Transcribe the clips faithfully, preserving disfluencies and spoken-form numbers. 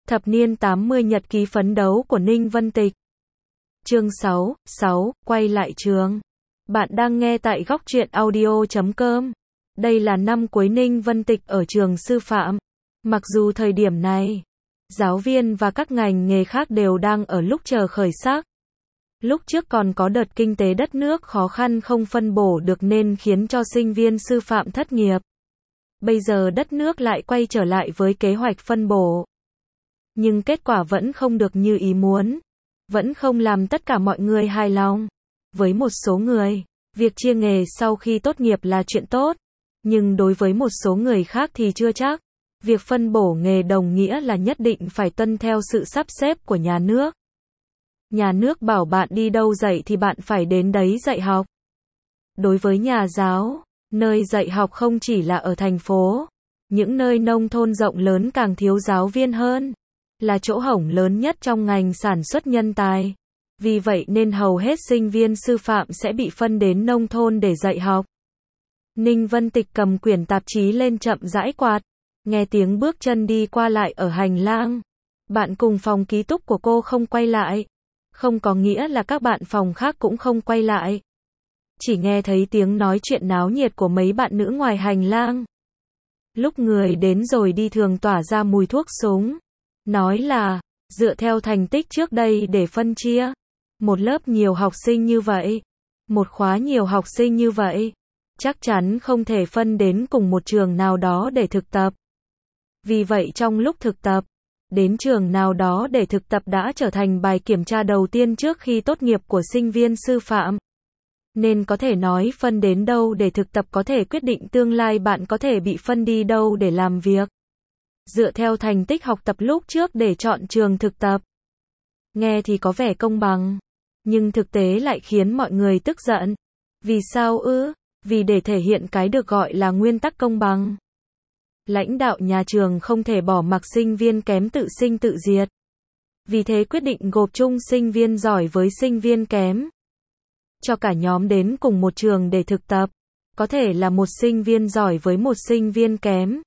Thập niên tám mươi nhật ký phấn đấu của Ninh Vân Tịch. Chương sáu, sáu, quay lại trường. Bạn đang nghe tại góc truyện audio chấm com. Đây là năm cuối Ninh Vân Tịch ở trường sư phạm. Mặc dù thời điểm này, giáo viên và các ngành nghề khác đều đang ở lúc chờ khởi sắc. Lúc trước còn có đợt kinh tế đất nước khó khăn không phân bổ được nên khiến cho sinh viên sư phạm thất nghiệp. Bây giờ đất nước lại quay trở lại với kế hoạch phân bổ. Nhưng kết quả vẫn không được như ý muốn. Vẫn không làm tất cả mọi người hài lòng. Với một số người, việc chia nghề sau khi tốt nghiệp là chuyện tốt. Nhưng đối với một số người khác thì chưa chắc. Việc phân bổ nghề đồng nghĩa là nhất định phải tuân theo sự sắp xếp của nhà nước. Nhà nước bảo bạn đi đâu dạy thì bạn phải đến đấy dạy học. Đối với nhà giáo, nơi dạy học không chỉ là ở thành phố, những nơi nông thôn rộng lớn càng thiếu giáo viên hơn, là chỗ hổng lớn nhất trong ngành sản xuất nhân tài. Vì vậy nên hầu hết sinh viên sư phạm sẽ bị phân đến nông thôn để dạy học. Ninh Vân Tịch cầm quyển tạp chí lên chậm rãi quạt, nghe tiếng bước chân đi qua lại ở hành lang. Bạn cùng phòng ký túc của cô không quay lại. Không có nghĩa là các bạn phòng khác cũng không quay lại. Chỉ nghe thấy tiếng nói chuyện náo nhiệt của mấy bạn nữ ngoài hành lang. Lúc người đến rồi đi thường tỏa ra mùi thuốc súng. Nói là, dựa theo thành tích trước đây để phân chia. Một lớp nhiều học sinh như vậy. Một khóa nhiều học sinh như vậy. Chắc chắn không thể phân đến cùng một trường nào đó để thực tập. Vì vậy trong lúc thực tập, đến trường nào đó để thực tập đã trở thành bài kiểm tra đầu tiên trước khi tốt nghiệp của sinh viên sư phạm. Nên có thể nói phân đến đâu để thực tập có thể quyết định tương lai bạn có thể bị phân đi đâu để làm việc. Dựa theo thành tích học tập lúc trước để chọn trường thực tập. Nghe thì có vẻ công bằng, nhưng thực tế lại khiến mọi người tức giận. Vì sao ư? Vì để thể hiện cái được gọi là nguyên tắc công bằng. Lãnh đạo nhà trường không thể bỏ mặc sinh viên kém tự sinh tự diệt. Vì thế quyết định gộp chung sinh viên giỏi với sinh viên kém. Cho cả nhóm đến cùng một trường để thực tập. Có thể là một sinh viên giỏi với một sinh viên kém.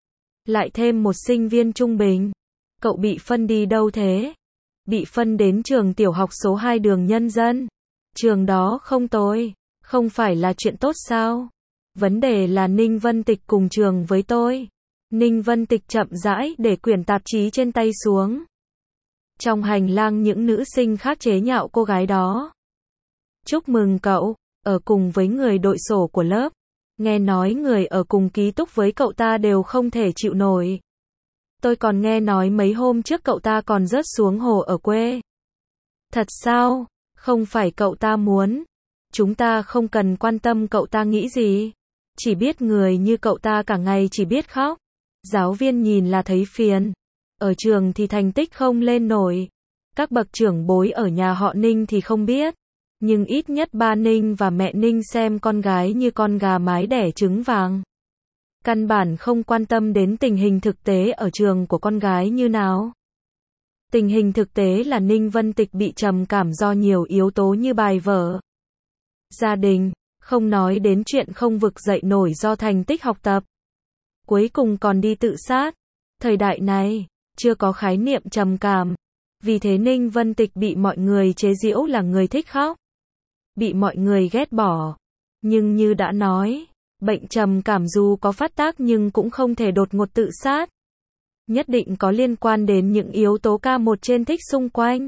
Lại thêm một sinh viên trung bình. Cậu bị phân đi đâu thế? Bị phân đến trường tiểu học số hai đường Nhân Dân. Trường đó không tồi. Không phải là chuyện tốt sao? Vấn đề là Ninh Vân Tịch cùng trường với tôi. Ninh Vân Tịch chậm rãi để quyển tạp chí trên tay xuống. Trong hành lang những nữ sinh khác chế nhạo cô gái đó. Chúc mừng cậu, ở cùng với người đội sổ của lớp. Nghe nói người ở cùng ký túc với cậu ta đều không thể chịu nổi. Tôi còn nghe nói mấy hôm trước cậu ta còn rớt xuống hồ ở quê. Thật sao? Không phải cậu ta muốn. Chúng ta không cần quan tâm cậu ta nghĩ gì. Chỉ biết người như cậu ta cả ngày chỉ biết khóc. Giáo viên nhìn là thấy phiền. Ở trường thì thành tích không lên nổi. Các bậc trưởng bối ở nhà họ Ninh thì không biết. Nhưng ít nhất ba Ninh và mẹ Ninh xem con gái như con gà mái đẻ trứng vàng. Căn bản không quan tâm đến tình hình thực tế ở trường của con gái như nào. Tình hình thực tế là Ninh Vân Tịch bị trầm cảm do nhiều yếu tố như bài vở, gia đình, không nói đến chuyện không vực dậy nổi do thành tích học tập. Cuối cùng còn đi tự sát. Thời đại này, chưa có khái niệm trầm cảm. Vì thế Ninh Vân Tịch bị mọi người chế giễu là người thích khóc. Bị mọi người ghét bỏ. Nhưng như đã nói, bệnh trầm cảm dù có phát tác nhưng cũng không thể đột ngột tự sát. Nhất định có liên quan đến những yếu tố ca một trên thích xung quanh.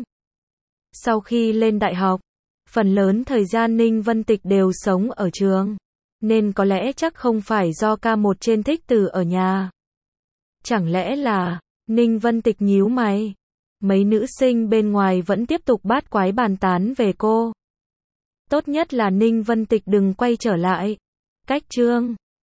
Sau khi lên đại học, phần lớn thời gian Ninh Vân Tịch đều sống ở trường. Nên có lẽ chắc không phải do ca một trên thích từ ở nhà. Chẳng lẽ là, Ninh Vân Tịch nhíu mày. Mấy nữ sinh bên ngoài vẫn tiếp tục bát quái bàn tán về cô. Tốt nhất là Ninh Vân Tịch đừng quay trở lại. Cách chương